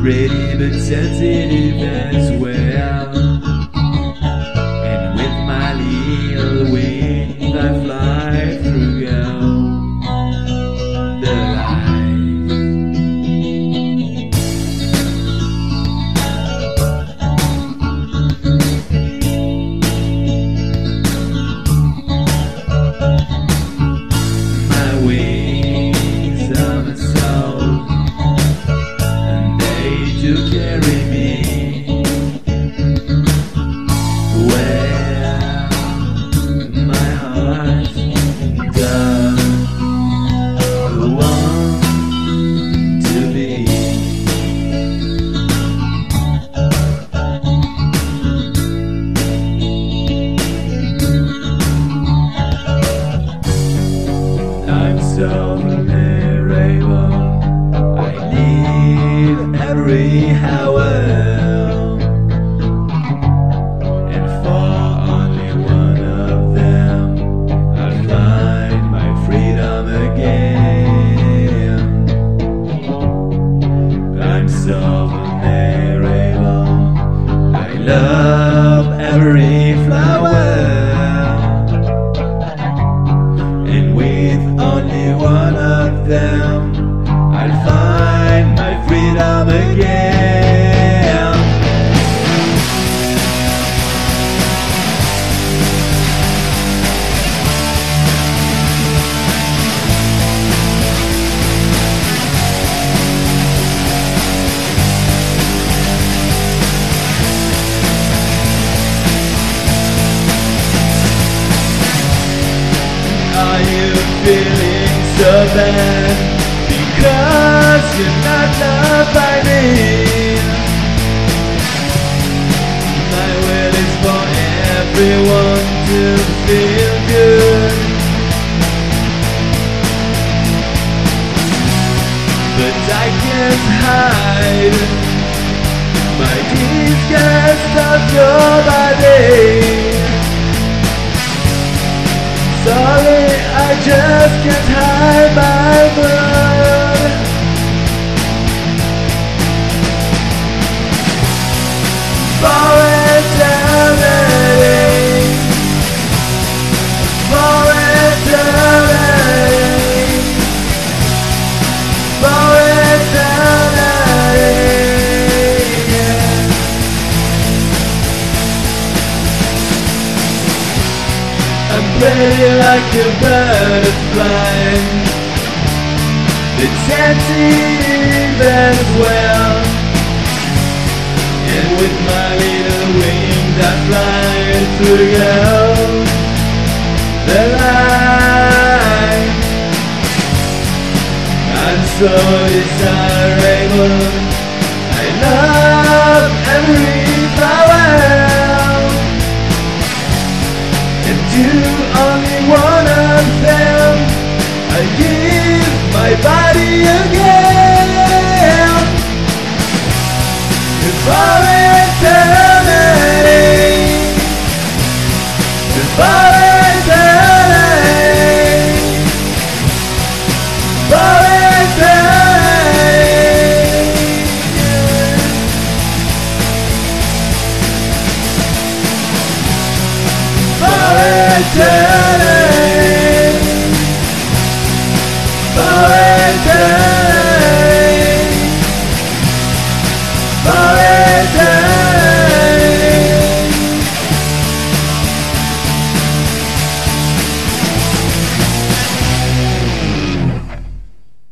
Pretty but sensitive as well. And with my little wings I fly through the light. My wings are my soul, to carry me where my heart does want to be. I'm so vulnerable, I need every hour, and for only one of them I'll find my freedom again. I'm so vulnerable, I love every flower, and with only one of them I'll find my freedom again. Are you feeling so bad because you're not loved by me? My will is for everyone to feel good, but I can't hide my disgust of your body. Sorry, I just can't hide my blood. For eternity, for eternity, for eternity, yeah. I'm pretty like a butterfly, it's sensitive as well, and with my little wings I fly through the light. I'm so desirable, I love every flower, and to only one of them I give my body again. For eternity, for eternity, for eternity, for eternity.